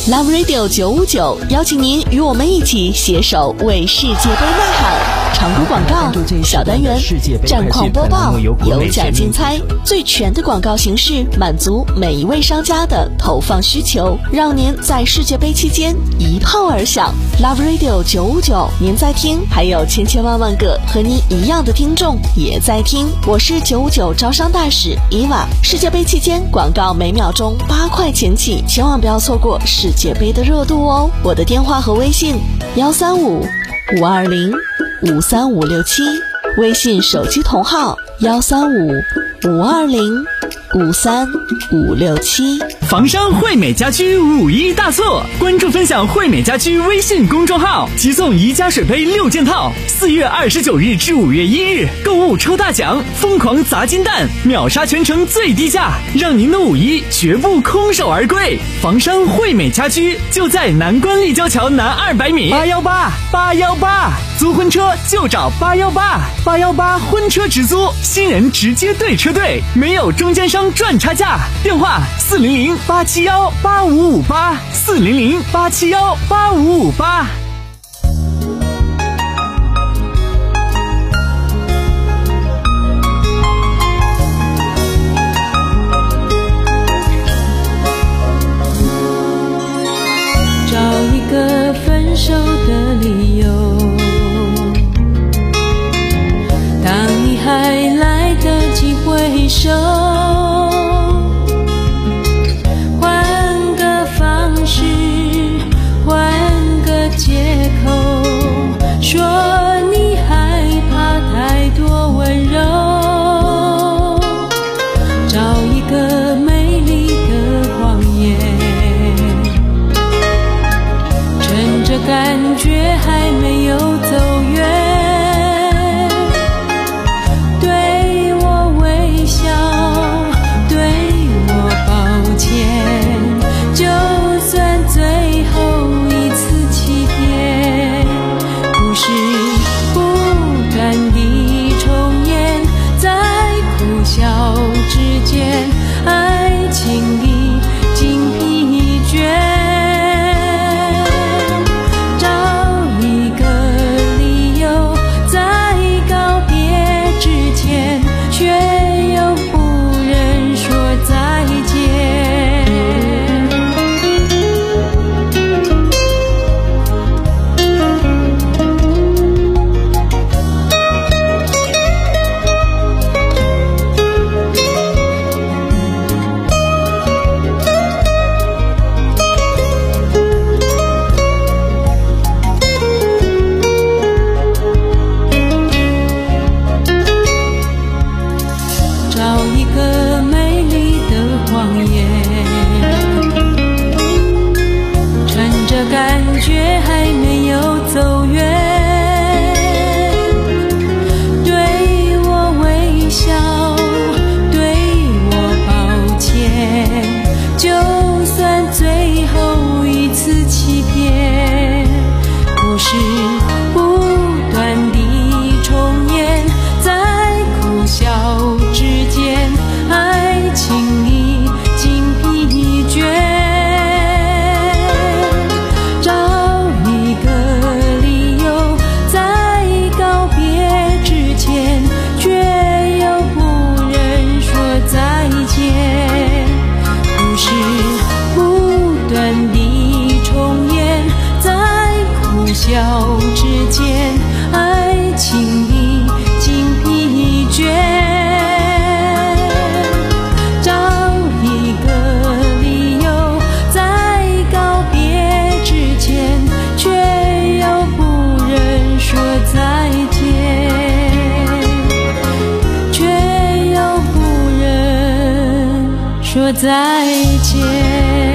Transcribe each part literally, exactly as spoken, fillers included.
Love Radio 九五九邀请您与我们一起携手为世界杯呐喊。长途广告、小单元、战况播报、有奖竞猜，最全的广告形式，满足每一位商家的投放需求，让您在世界杯期间一炮而响。Love Radio 九五九，您在听，还有千千万万个和您一样的听众也在听。我是九五九招商大使伊娃。世界杯期间广告每秒钟八块钱起，千万不要错过世界杯的热度哦。我的电话和微信：幺三五五二零五三五六七，微信手机同号幺三五五二零五三五六七。 房商惠美家居五一大促，关注分享惠美家居微信公众号，即送宜家水杯六件套，四月二十九日至五月一日购物抽大奖，疯狂砸金蛋，秒杀全城最低价，让您的五一绝不空手而归。房商惠美家居就在南关立交桥南二百米。八幺八八幺八，租婚车就找八幺八八幺八婚车直租，新人直接对车队，没有中间商赚差价。电话四零零八七幺八五五八，四零零八七幺八五五八。 找一个分手的理由，当你还来得及回首，换个方式，换个借口，说你害怕太多温柔，找一个美丽的谎言，趁着感觉还没有走远，说再见。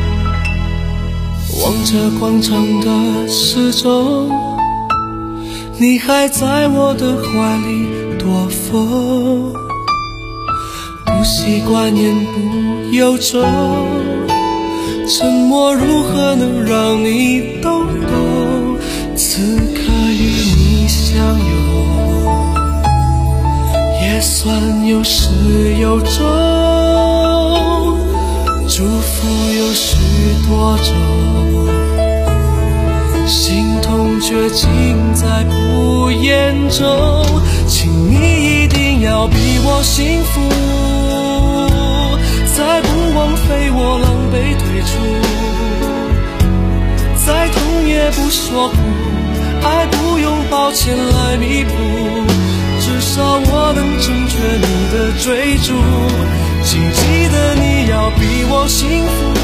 望着广场的时钟， 你还在我的怀里躲风，不习惯言不由衷，沉默如何能让你懂懂？此刻与你相拥，也算有始有终，祝福有许多种，心痛却尽在不言中。请你一定要比我幸福，再不枉费我狼狈退出，再痛也不说苦，爱不用抱歉来弥补，至少我能成全你的追逐。请记得你要比我幸福，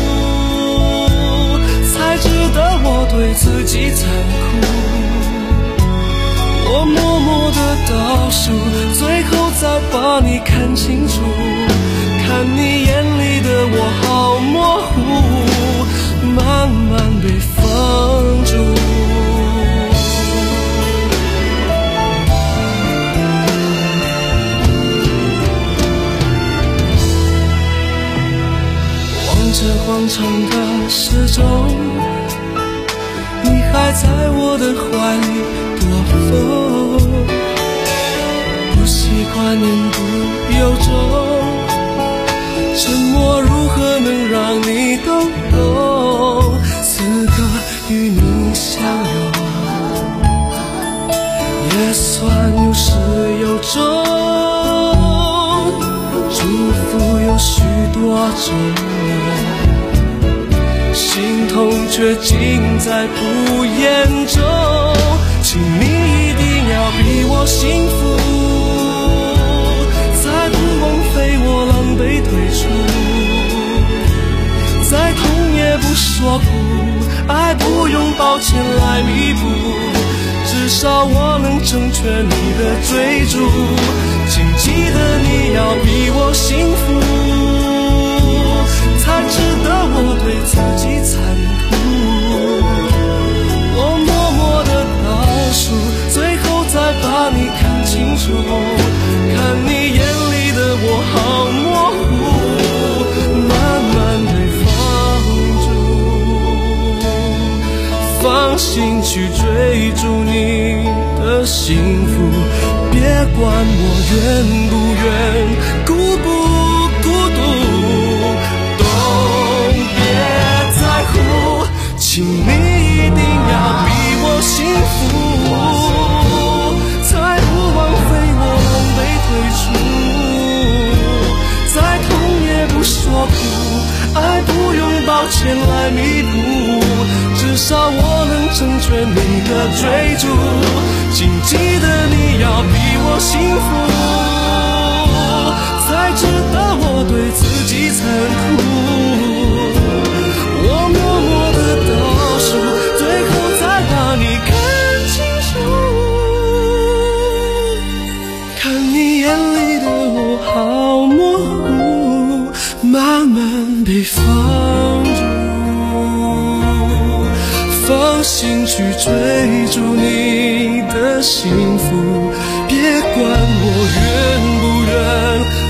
才值得我对自己残酷。我默默的倒数，最后再把你看清楚，看你眼里的我好模糊，慢慢被放逐。望着广场的时钟，你还在我的怀里躲风，不习惯言不由衷，沉默如何能让你懂懂？此刻与你相拥，也算有始有终，祝福有许多种，心痛却尽在不言中。请你一定要比我幸福，才不枉费我狼狈退出，再痛也不说苦，爱不用抱歉来弥补，至少我能成全你的追逐。请记得你要比我幸福，才值得我对自己残酷。我默默的倒数，最后再把你看清楚，看你眼里的我好模糊，慢慢被放逐。放心去追逐你的幸福，别管我愿不愿，孤不孤独，都别在乎。请你一定要比我幸福，才不枉费我狼狈退出，再痛也不说苦，爱不用抱歉来弥补，至少我能成全你的追逐。请记得你要比我幸福，才值得我对自己残酷。我默默的倒数，最后再把你看清楚，看你眼里的我好模糊，慢慢被放逐。放心去追逐你的幸福，别管我愿不愿。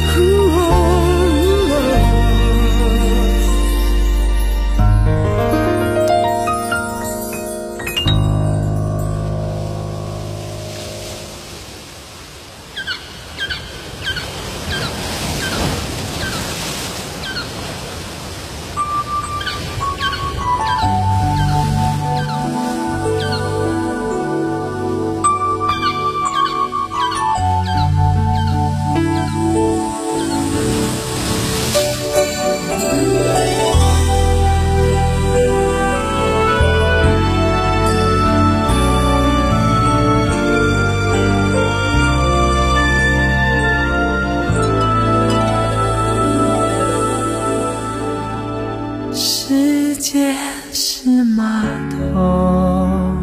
世界是码头，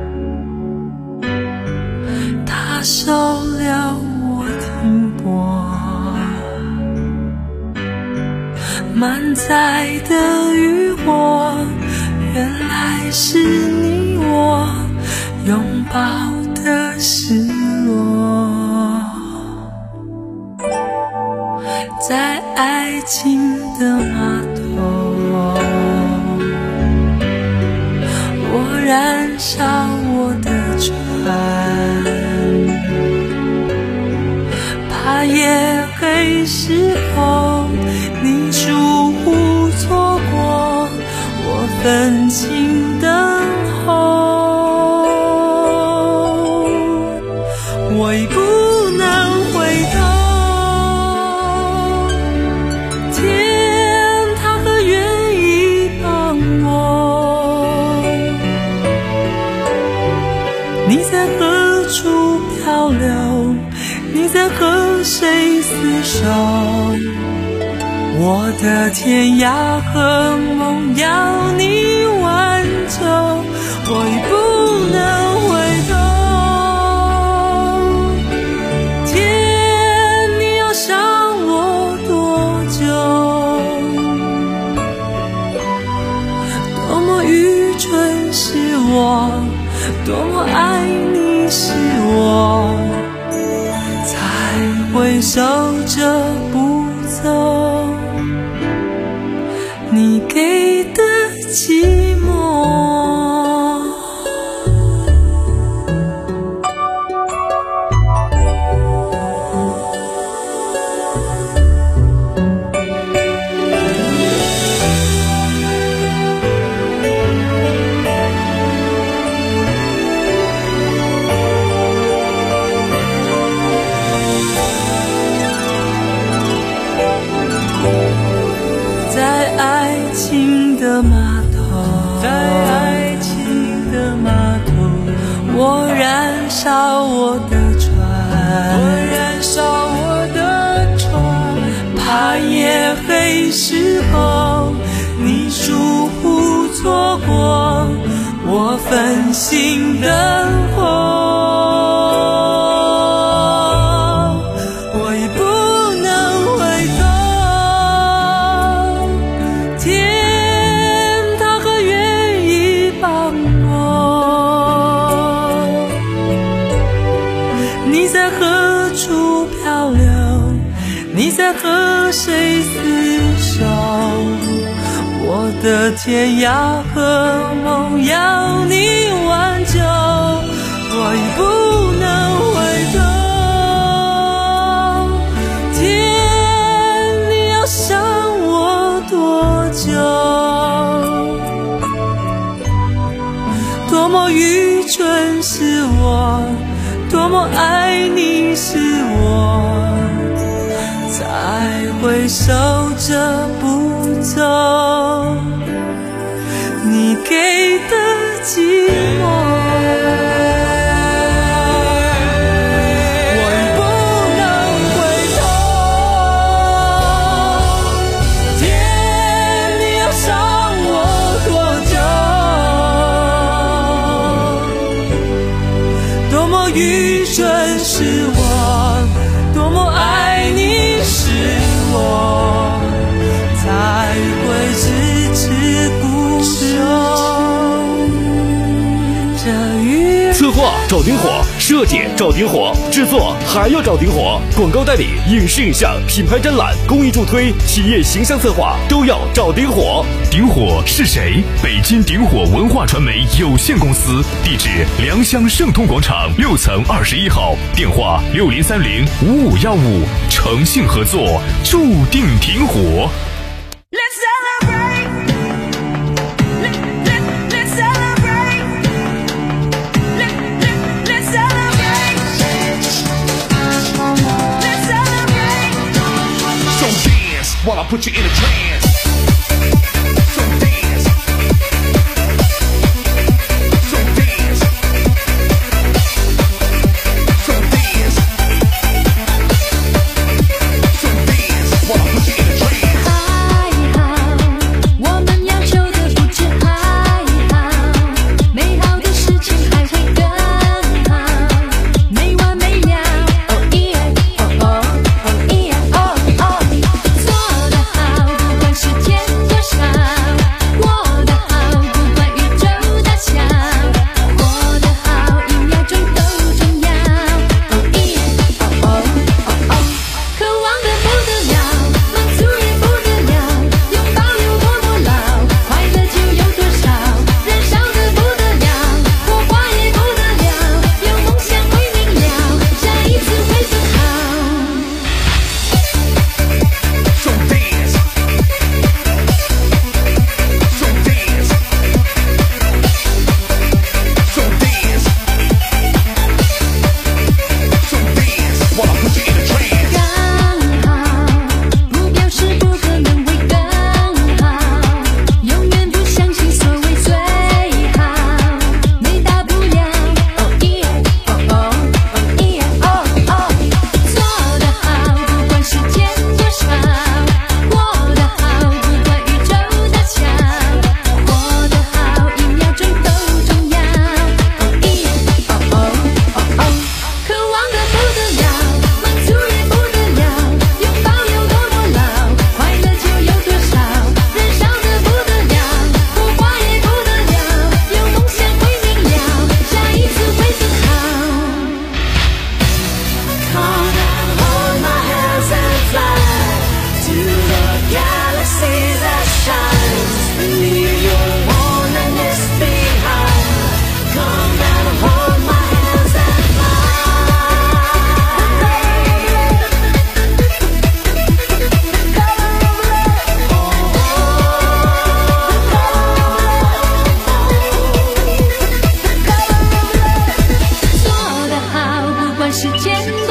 它收了我停泊，满载的渔火，原来是你我拥抱的的失落，在爱情的码头，我燃烧我的船，怕夜黑时候你疏忽错过，我分心等候，我已不能回头。天，他可愿意帮我？你在何处漂流？你在和谁厮守？我的天涯和梦要你挽救，我已不能回头。天，你要想我多久？多么愚蠢是我，多么爱你是我，才会守着不走你给的寂寞。在爱情的码头，在爱情的码头，我燃烧我的船，我燃烧我的船，怕夜黑时候你疏忽错过，我分心等候。你在何处漂流？你在和谁厮守？我的天涯和梦要你挽救，我已不能回头。天，你要想我多久？多么愚蠢是我，多么爱你是我，才会守着不走你给的寂寞。愚蠢是我，多么爱你是我，才会迟迟不休。这雨策划找顶火，设计找顶火，制作还要找顶火，广告代理、影视影像、品牌展览、公益助推、企业形象策划都要找顶火。 顶火是谁？北京顶火文化传媒有限公司，地址良乡盛通广场六层二十一号，电话六零三零五五幺五，诚信合作，注定顶火。 While I put you in a trance. So dance. So dance. So dance. So dance. While I put you in a trance. 还好，我们要求的不止还好，美好的事情还会更好，没完没了。哦耶，哦哦，哦耶，哦哦。做得好，不管是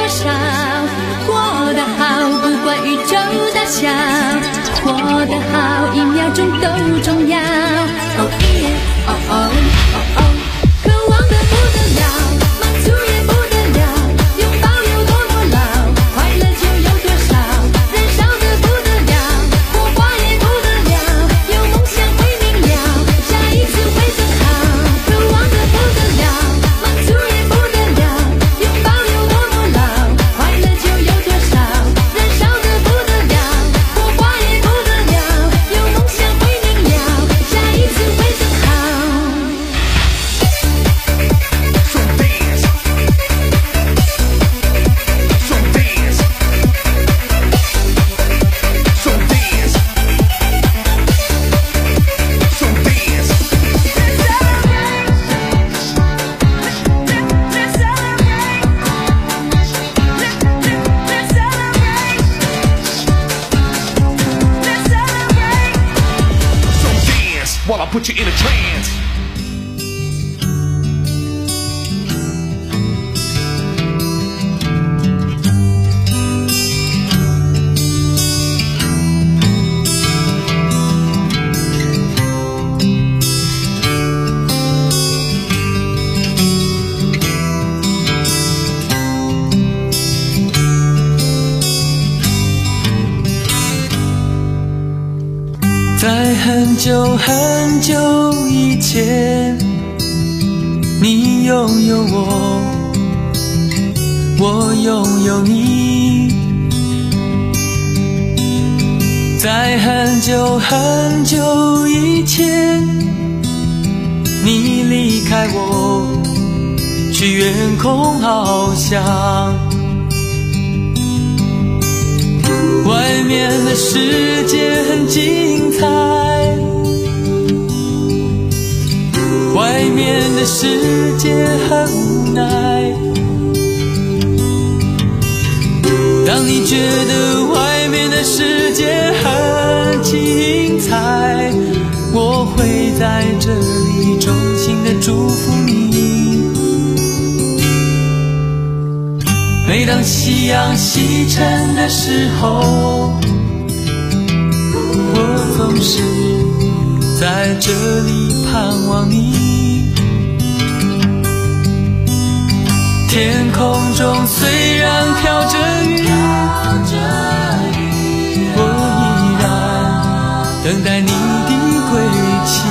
多少，活得好不管宇宙大小，活得好一秒钟都重要。哦耶，哦哦哦哦，渴望的不得了，满足也不得了，拥抱有多么老，快乐就有多少，燃烧的不得了，火花也不得了，有梦想会明了，下一次会更好。渴望的不得了，满足也不得了，拥抱有多么老，快乐就有多少，燃烧的不得了，火花也不得了，有梦想会明了，下一次会更好。 So dance. So dance. So dance. So dance. Let's celebrate. Let's celebrate. Let's celebrate. So dance while I put you in a trance. "在很久很久以前，你拥有我，我拥有你。在很久很久以前，你离开我，去远空翱翔。外面的世界很精彩，外面的世界很无奈。当你觉得外面的世界很精彩，我会在这里衷心的祝福你。每当夕阳西沉的时候，我总是在这里盼望你。天空中虽然飘着雨，我依然等待你的归期。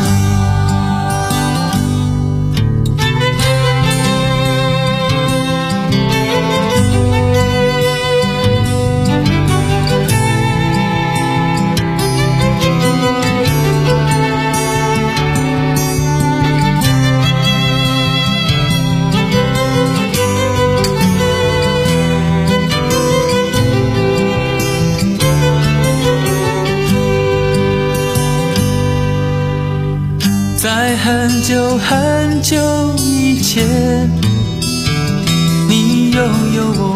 在很久很久以前，你拥有我，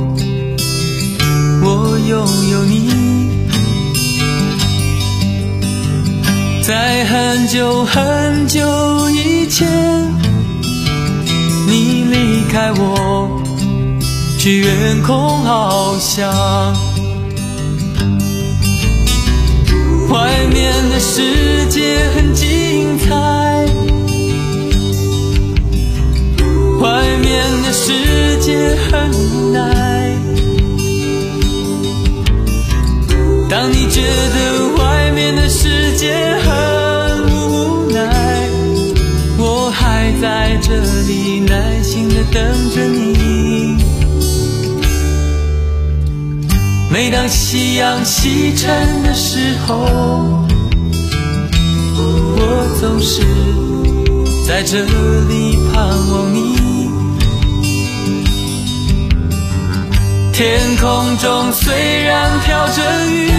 我拥有你。在很久很久以前，你离开我，去远空翱翔。外面的世界很精彩，外面的世界很无奈。当你觉得外面的世界很无奈，我还在这里耐心地等着你。每当夕阳西沉的时候，我总是在这里盼望你。天空中虽然飘着雨，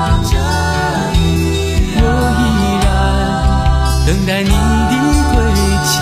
我依然等待你的归期。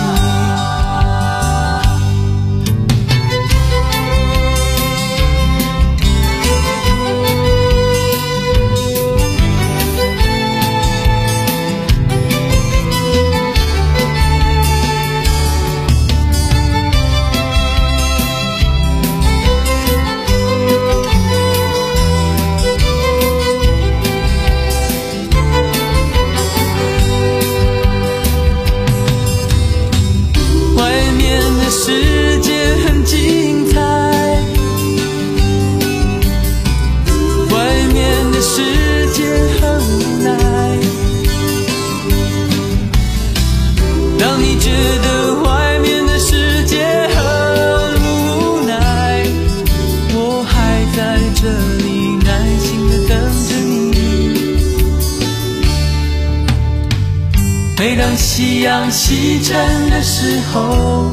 每当夕阳西沉的时候，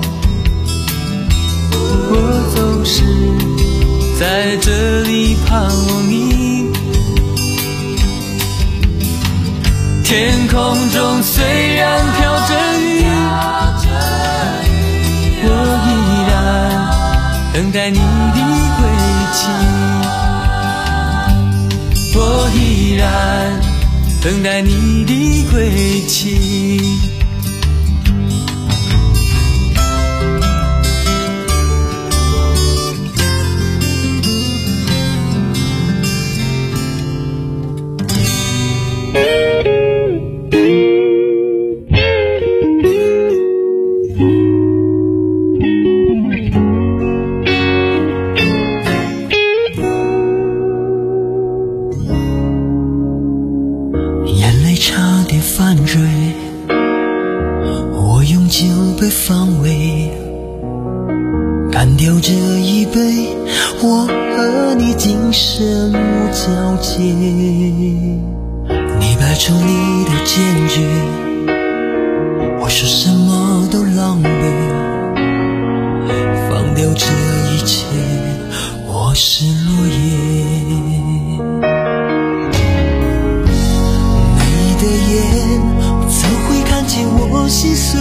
我总是在这里盼望你。天空中虽然飘着雨，我依然等待你的归期，我依然等待你的归期。 眼泪差点犯坠，我用酒杯防卫，干掉这一杯，我和你今生无交集。你摆出你的坚决，我说什么都狼狈，放掉这一切，我是落叶。怎会看见我心碎？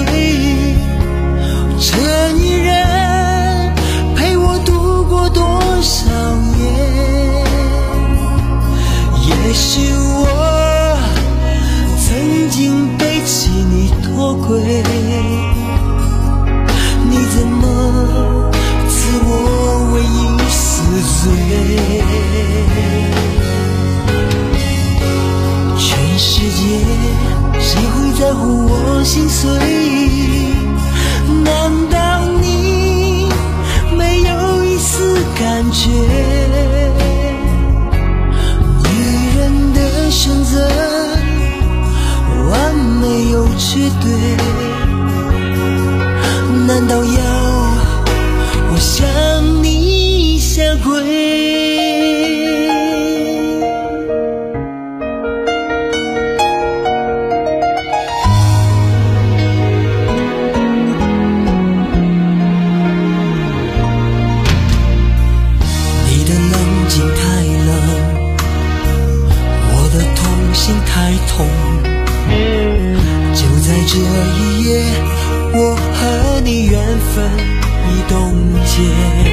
这一人陪我度过多少夜？也许我曾经背起你脱轨，你怎么赐我唯一死罪？全世界谁会在乎我心碎？难道你没有一丝感觉？女人的选择完美又绝对，难道要我向你下跪？太痛，就在这一夜，我和你缘分已冻结。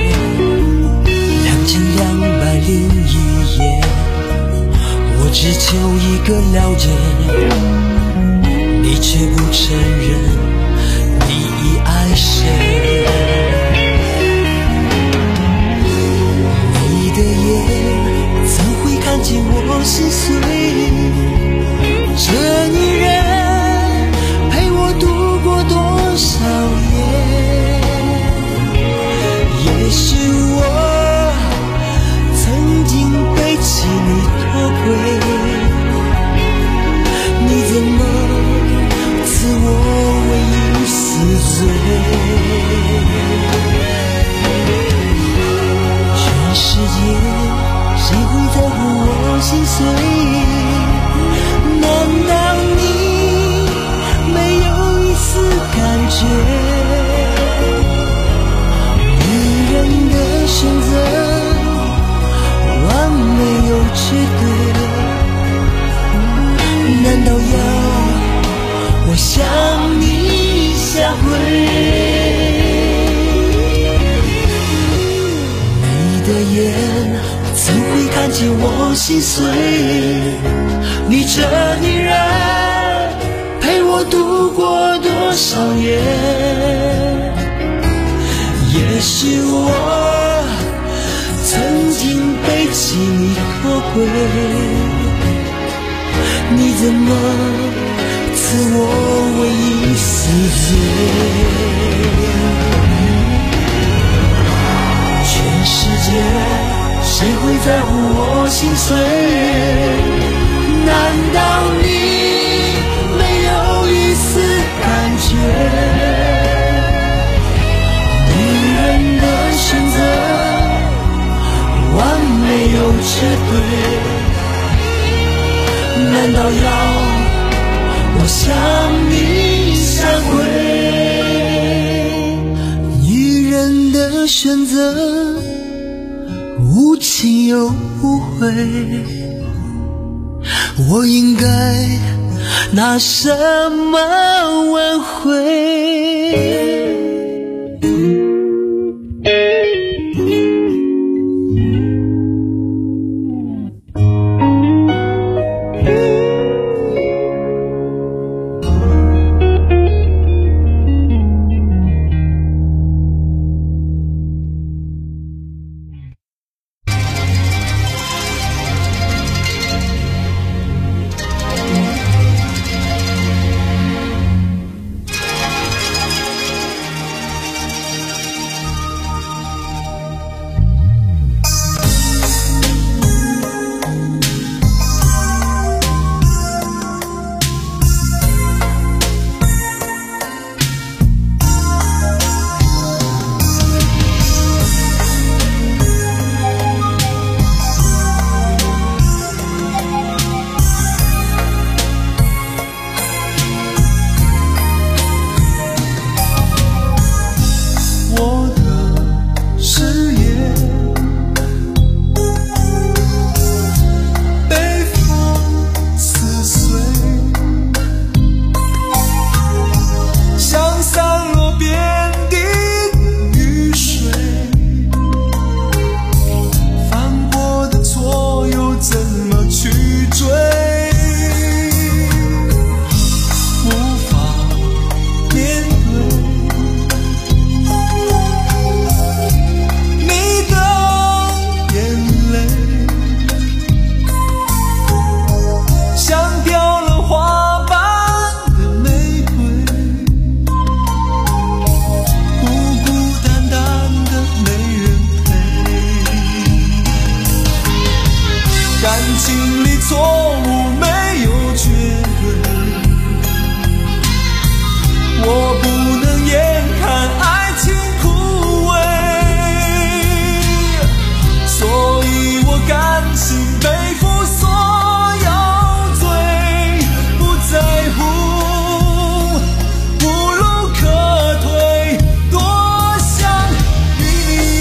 两千两百零一夜，我只求一个了解，你却不承认你已爱谁。你的眼怎会看见我心碎？这一人陪我度过多少夜？也许我曾经背起你脱轨，你怎么赐我唯一死罪？全世界谁会在乎我心碎？难道你没有一丝感觉？女人的选择完美又绝对，难道要我向你下跪？你的眼怎会看见我心碎？你这一人陪我度过多少夜？也许我曾经背起你脱轨，你怎么赐我唯一死罪？全世界谁会在乎我心碎？难道你没有一丝感觉？女人的选择完美又绝对，难道要我向你选择无情又无悔，我应该拿什么挽回？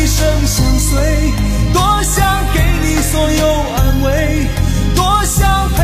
多想给你所有安慰，多想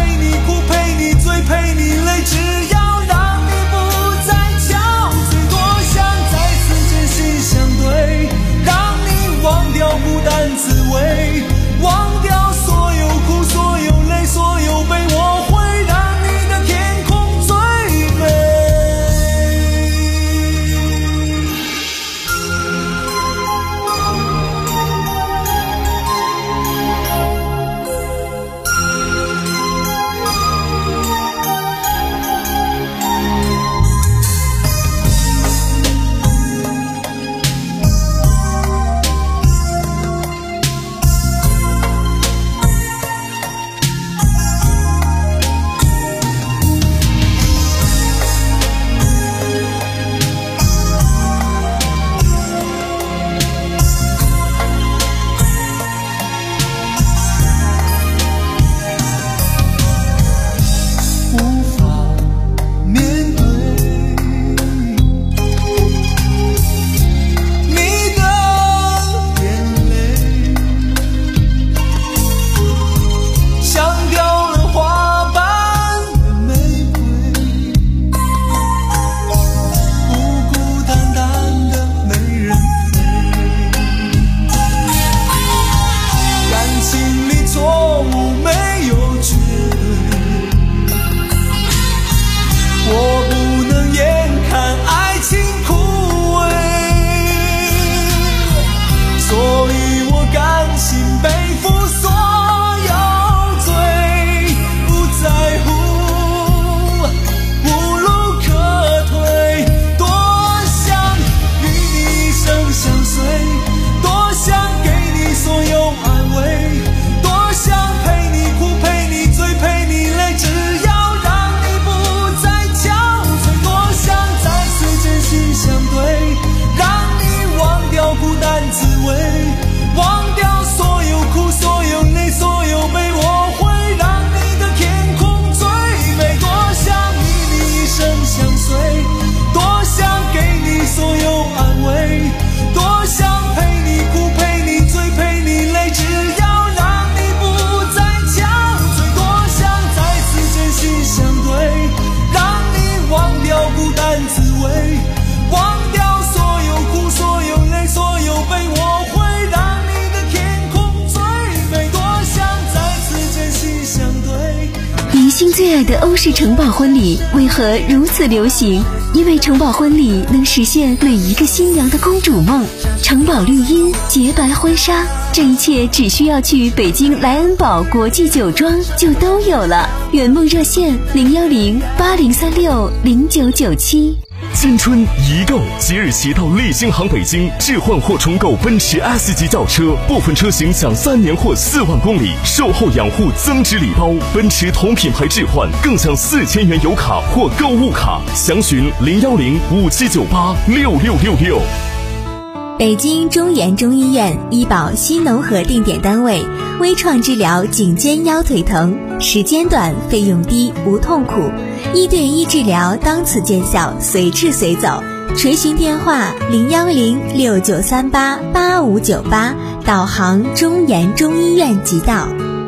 最爱的欧式城堡婚礼为何如此流行？因为城堡婚礼能实现每一个新娘的公主梦。城堡绿茵，洁白婚纱，这一切只需要去北京莱恩堡国际酒庄就都有了。圆梦热线零幺零八零三六零九九七。 新春一购，即日起到利星行北京置换或重购奔驰 S 级轿车，部分车型享三年或四万公里售后养护增值礼包，奔驰同品牌置换更享四千元油卡或购物卡。详询零幺零五七九八六六六六。 北京中研中医院医保新农合定点单位，微创治疗颈肩腰腿疼，时间短，费用低，无痛苦，一对一治疗当此见效，随治随走。垂询电话零幺零六九三八八五九八，导航中研中医院即到。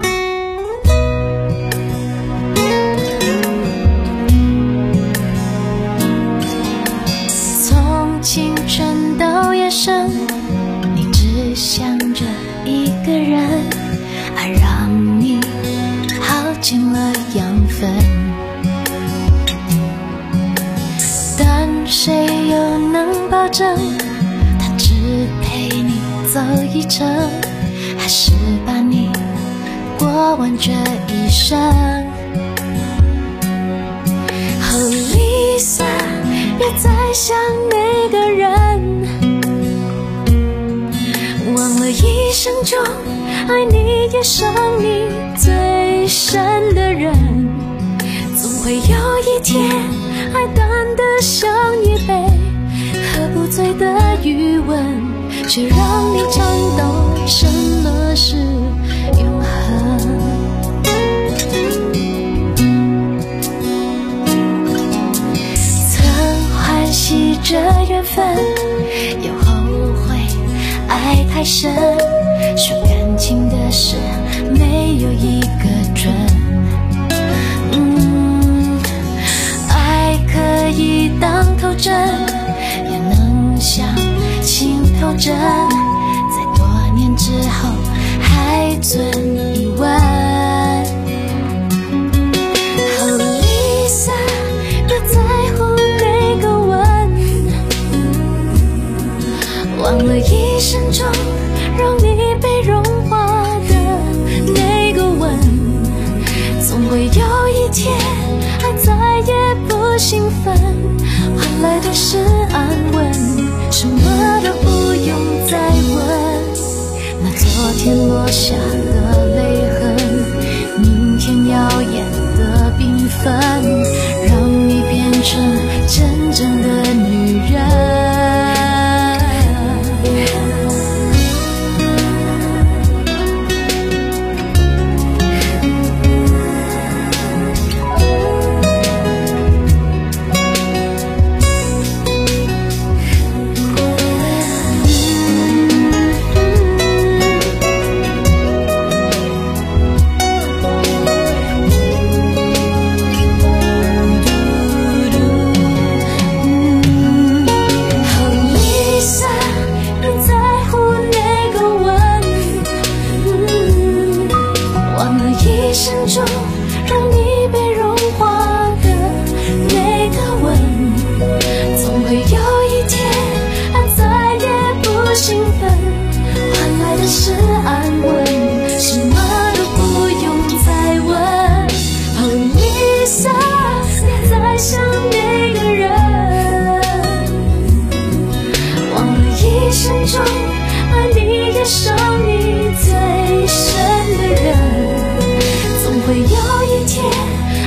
从青春到夜深，你只想着一个人，爱让你耗尽了养分，但谁又能保证他只陪你走一程，还是把你过完这一生。哦Lisa，别再想那个人，忘了一生中爱你也伤你最深的人，总会有一天爱淡得像一杯喝不醉的余温，却让你尝到什么是永恒。惜这缘分，又后悔爱太深，说感情的事没有一个准。嗯，爱可以当头针，也能像心头针，在多年之后还存疑问。哦Lisa，别在乎那个忘了一生中让你被融化的那个吻，总会有一天爱再也不兴奋，换来的是安稳，什么都不用再问。那昨天落下的泪痕，明天耀眼的缤纷，让你变成真正的女人。会有一天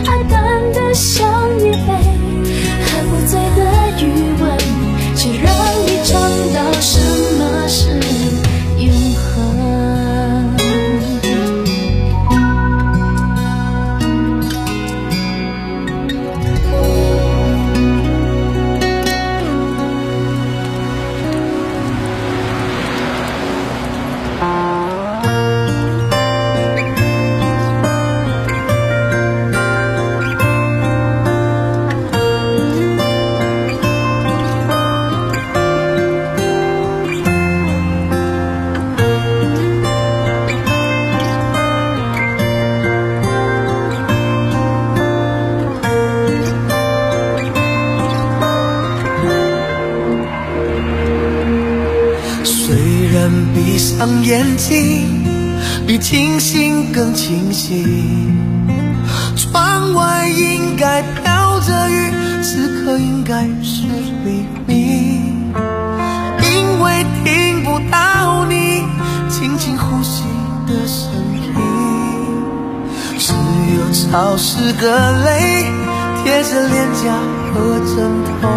闭上眼睛，比清醒更清醒。窗外应该飘着雨，此刻应该是黎明。因为听不到你轻轻呼吸的声音，只有潮湿的泪贴着脸颊和枕头。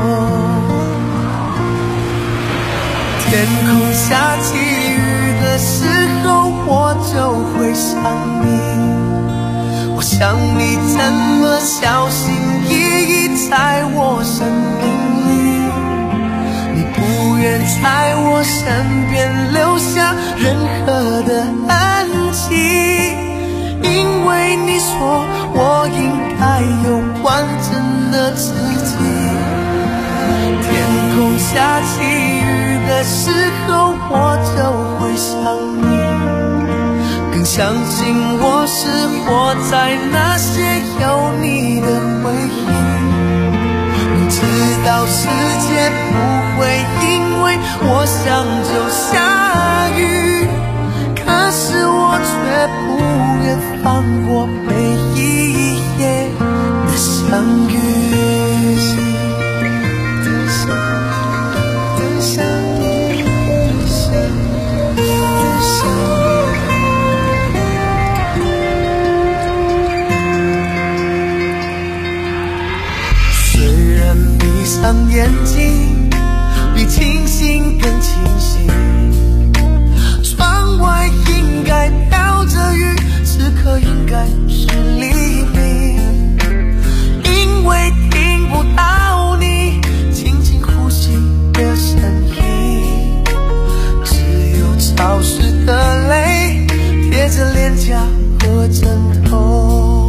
天空下起雨的时候，我就会想你，我想你怎么小心翼翼在我生命里，你不愿在我身边留下任何的痕迹，因为你说我应该有完整的自己。天空下起雨的时候，我就会想你，更相信我是活在那些有你的回忆。明知道世界不会因为我想就下雨，可是我却不愿放过每一夜的相遇。闭上眼睛，比清醒更清醒。窗外应该飘着雨，此刻应该是黎明。因为听不到你轻轻呼吸的声音，只有潮湿的泪贴着脸颊和枕头。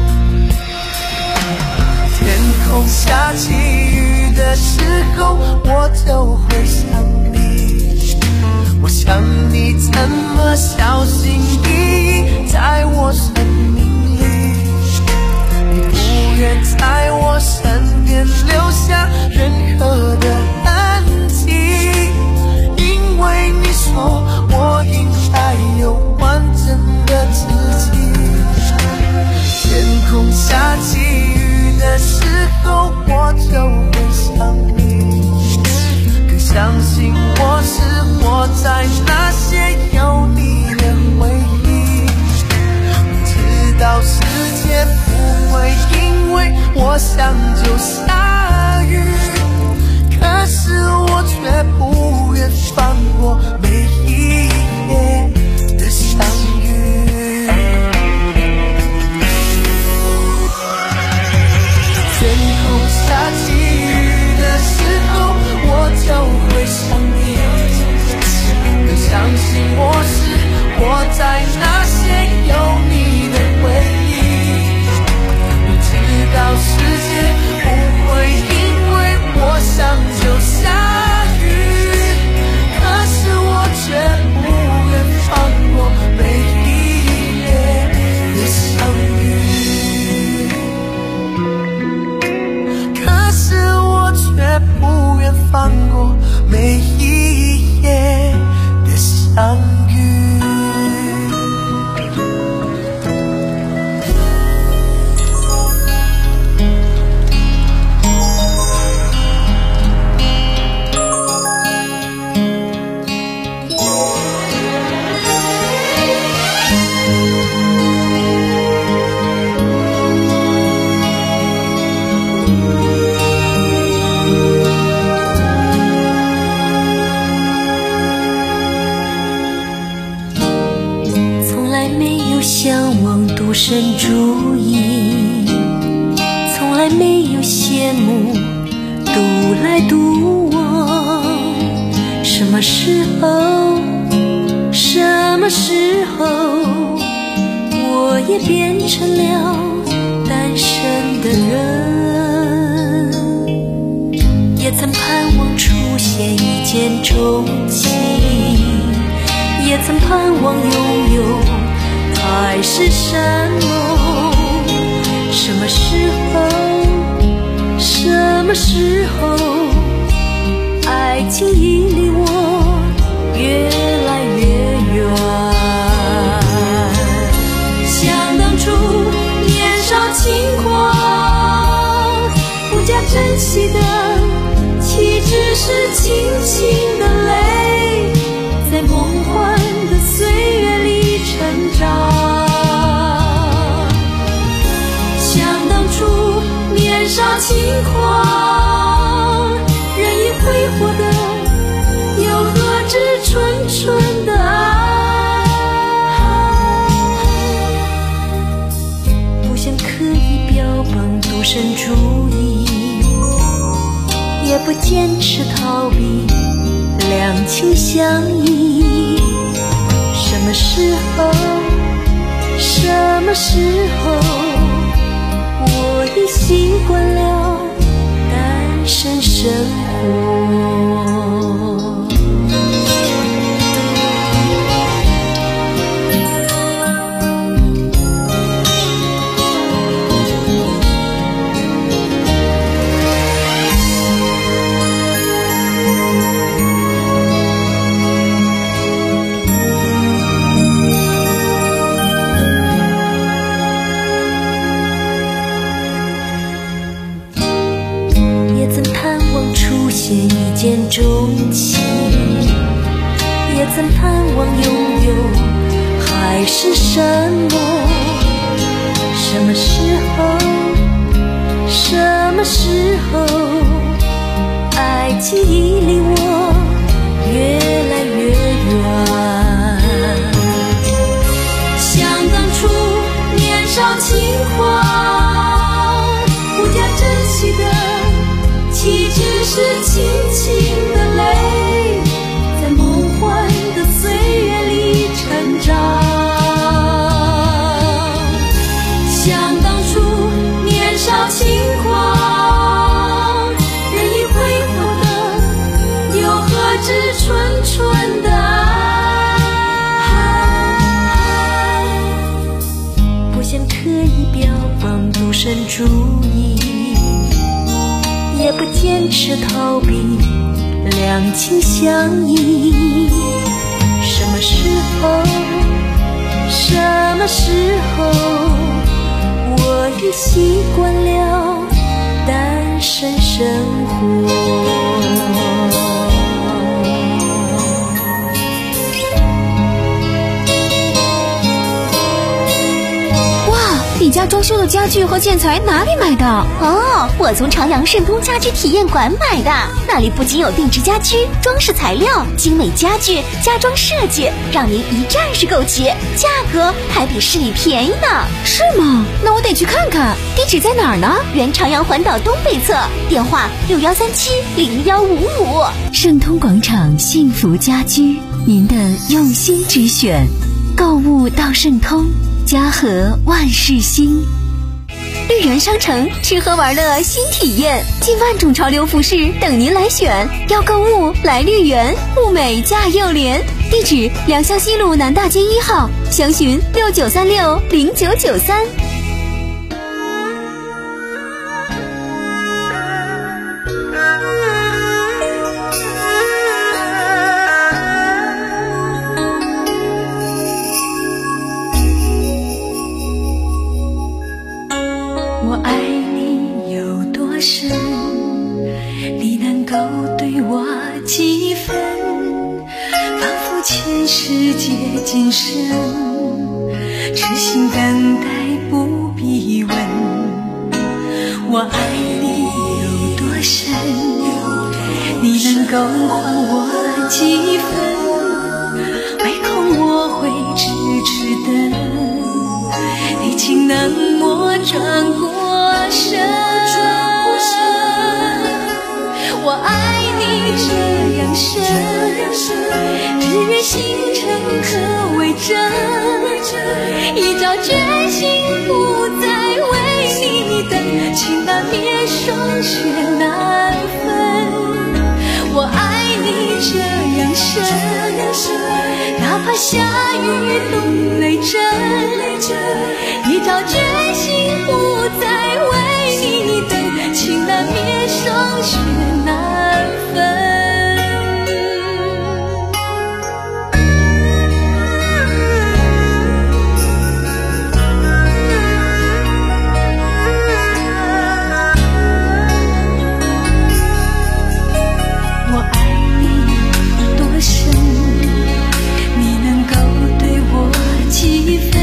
天空下起雨的时候，我就会想你，我想你怎么小心翼翼在我生命里，你不愿在我身边留下任何的痕迹，因为你说我应该有完整的自己。天空下起雨的时候，我就会想你，更相信我是活在那些有你的回忆。知道世界不会因为我想就下雨，可是我却不愿放过每一夜的相遇。天空下起雨的时候，我就会想你，更相信我是活在那些有你的回忆。你知道世界不会因为我想就下雨，可是我却不愿放过每一夜的相遇，可是我却不愿放过每一夜的相遇。 独身注意，从来没有羡慕独来独往。什么时候，什么时候，我也变成了单身的人。也曾盼望出现一见钟情，也曾盼望拥有爱是什么？什么时候？什么时候？爱情已离我越来越不坚持逃避，两情相依。什么时候，什么时候，我已习惯了单身生活。一见钟情，也曾盼望拥有海誓山盟。什么时候，什么时候，爱情已离我越来越远。想当初年少轻狂，不加珍惜的岂止是轻轻的泪，在梦幻的岁月里成长。想当初年少轻狂，人已挥霍的，又何止纯纯的爱？不想刻意标榜独身主义，也不坚持逃避，两情相依。什么时候，什么时候，我已习惯了单身生活。 你家装修的家具和建材哪里买的？ 哦，我从朝阳盛通家居体验馆买的，那里不仅有定制家居、装饰材料、精美家具、家装设计，让您一站式购齐，价格还比市里便宜呢。 是吗？那我得去看看。地址在哪儿呢？ 原朝阳环岛东北侧，电话六幺三七零幺五五。 盛通广场幸福家居，您的用心之选，购物到盛通，家和万事兴。绿园商城吃喝玩乐新体验，近万种潮流服饰等您来选。要购物来绿园，物美价又廉。地址：良乡西路南大街一号，详询六九三六零九九三。 我爱你有多深，你能够对我几分？仿佛前世结今生，痴心等待不必问。我爱你有多深，你能够还我几分？唯恐我会痴痴等，你情能魔转过身。我爱你这样深，日月星辰可为证，一朝决心不再为你等，情难灭霜雪难分。我爱你这样深，哪怕下雨冻泪针，一朝决心不再为你等，情难灭霜雪难分。我爱你有多深，你能够对我几分？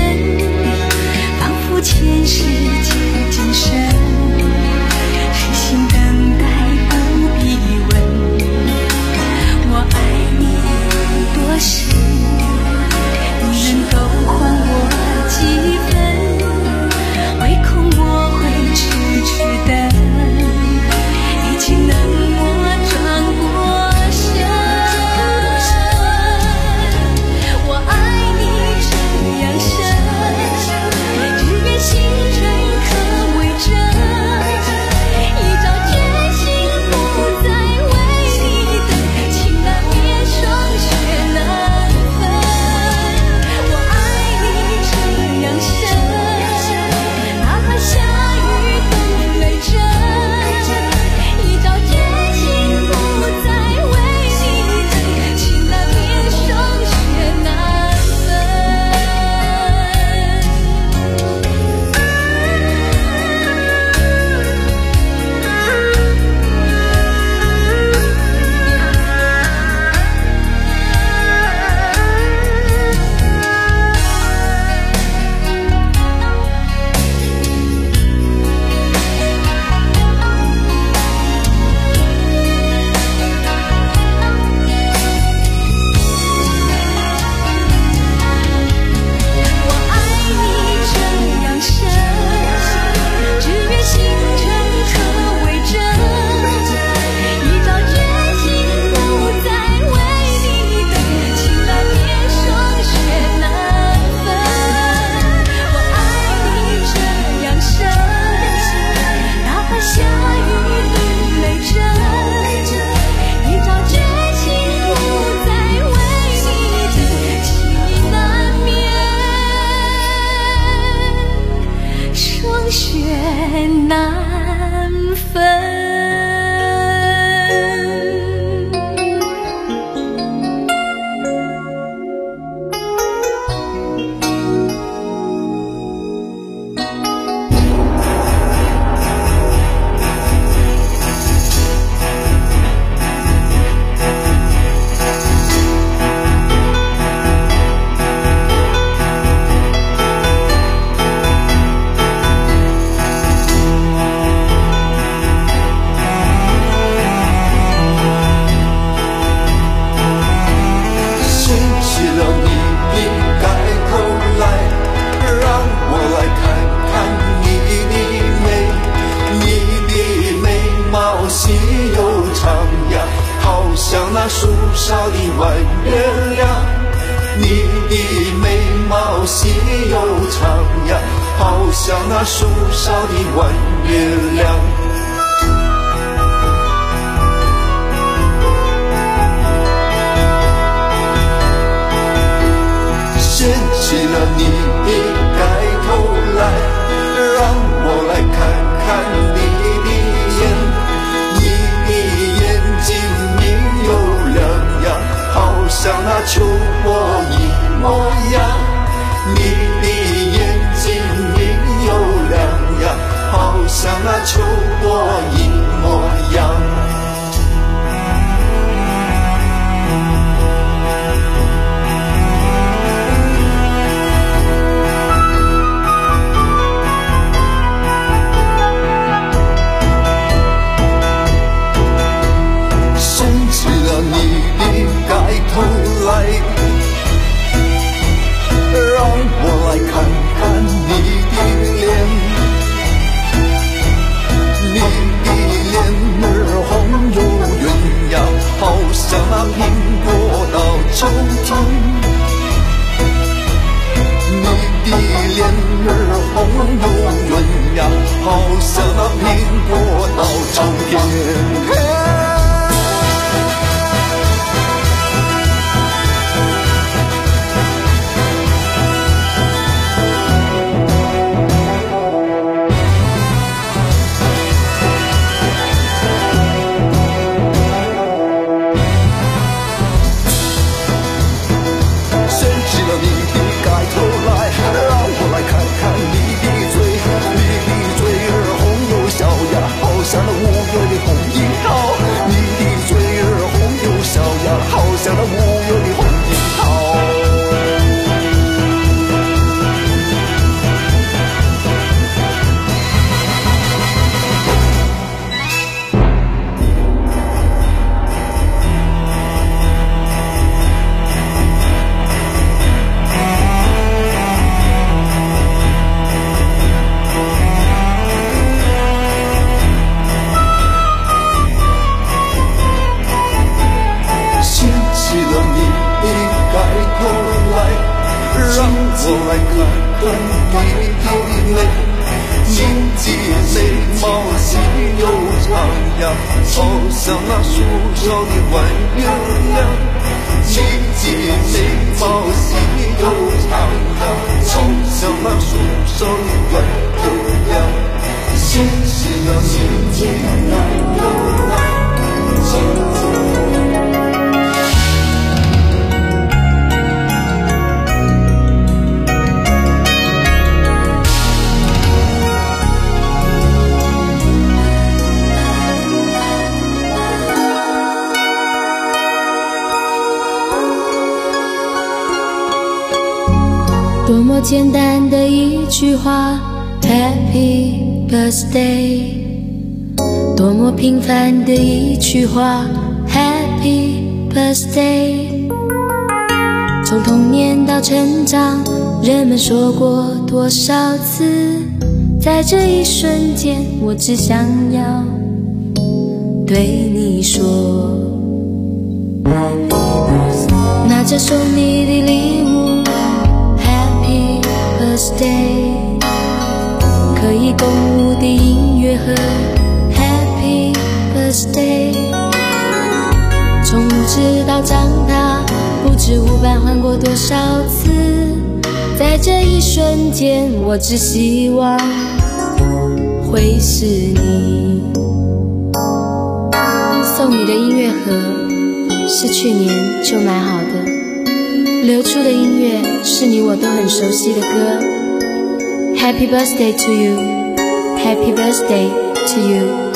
徜徉，好像那树梢的弯月亮。掀起了你的盖头来，让我来看看你的眼，你的眼睛明又亮呀，好像那秋波一模样。你的眼睛明又亮呀，好像那秋波一模样。 多么简单的一句话 Happy Birthday， 多么平凡的一句话 Happy Birthday。 从童年到成长，人们说过多少次，在这一瞬间我只想要对你说，拿着送你的礼物Birthday， 可以共舞的音乐盒 Happy Birthday， 从无知到长大，不知无伴换过多少次，在这一瞬间我只希望会是你。送你的音乐盒是去年就买好的，流出的音乐是你我都很熟悉的歌。 Happy birthday to you, Happy birthday to you。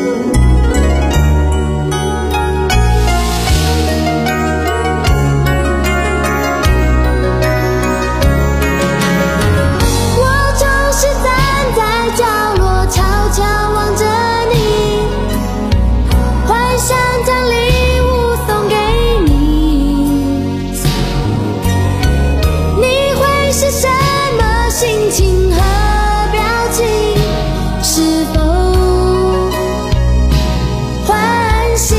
我总是站在角落悄悄望着你，幻想将礼物送给你，你会是什么心情和表情？是否欢喜？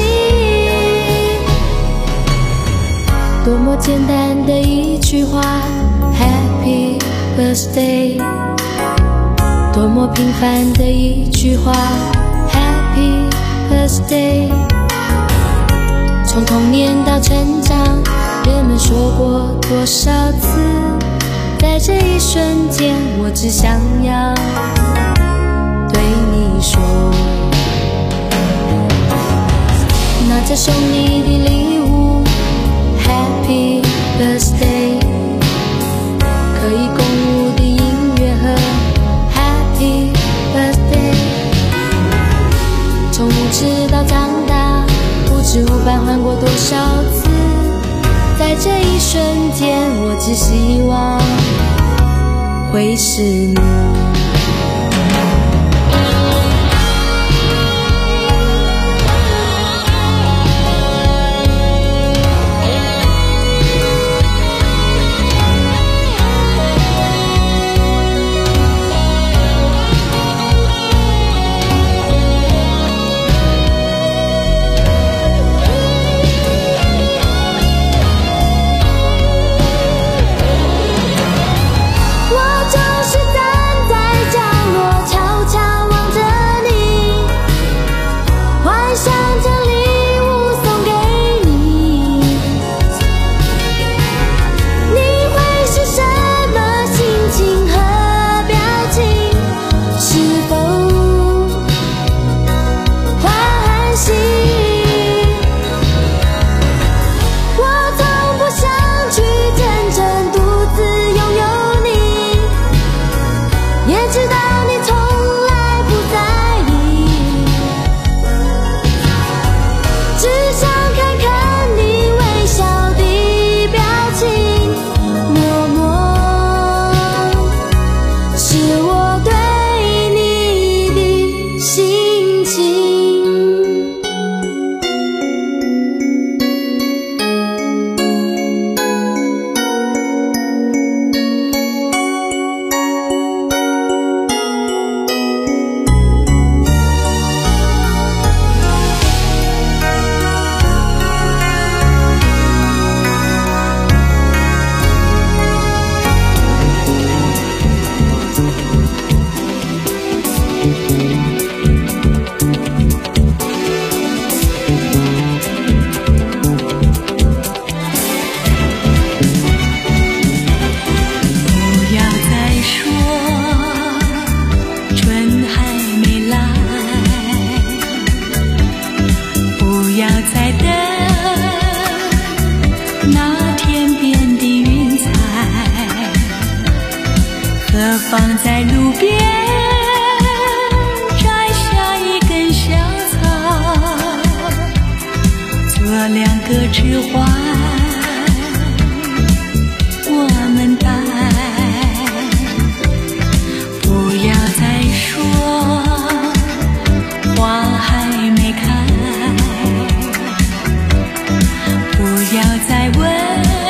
多么简单的一句话 Happy birthday， 多么平凡的一句话 Happy birthday。 从童年到成长，人们说过多少次，在这一瞬间我只想要对你说，拿着送你的礼物 Happy birthday， 可以共舞的音乐盒 Happy birthday， 从无知到长大，不知无反换过多少次，在这一瞬间我只希望会是你。 放在路边，摘下一根小草，做两个指环，我们戴。不要再说花还没开，不要再问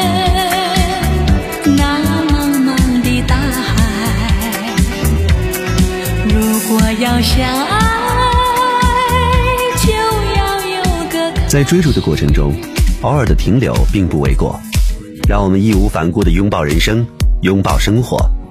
要相爱就要有个。 在追逐的过程中，偶尔的停留并不为过，让我们义无反顾地拥抱人生，拥抱生活。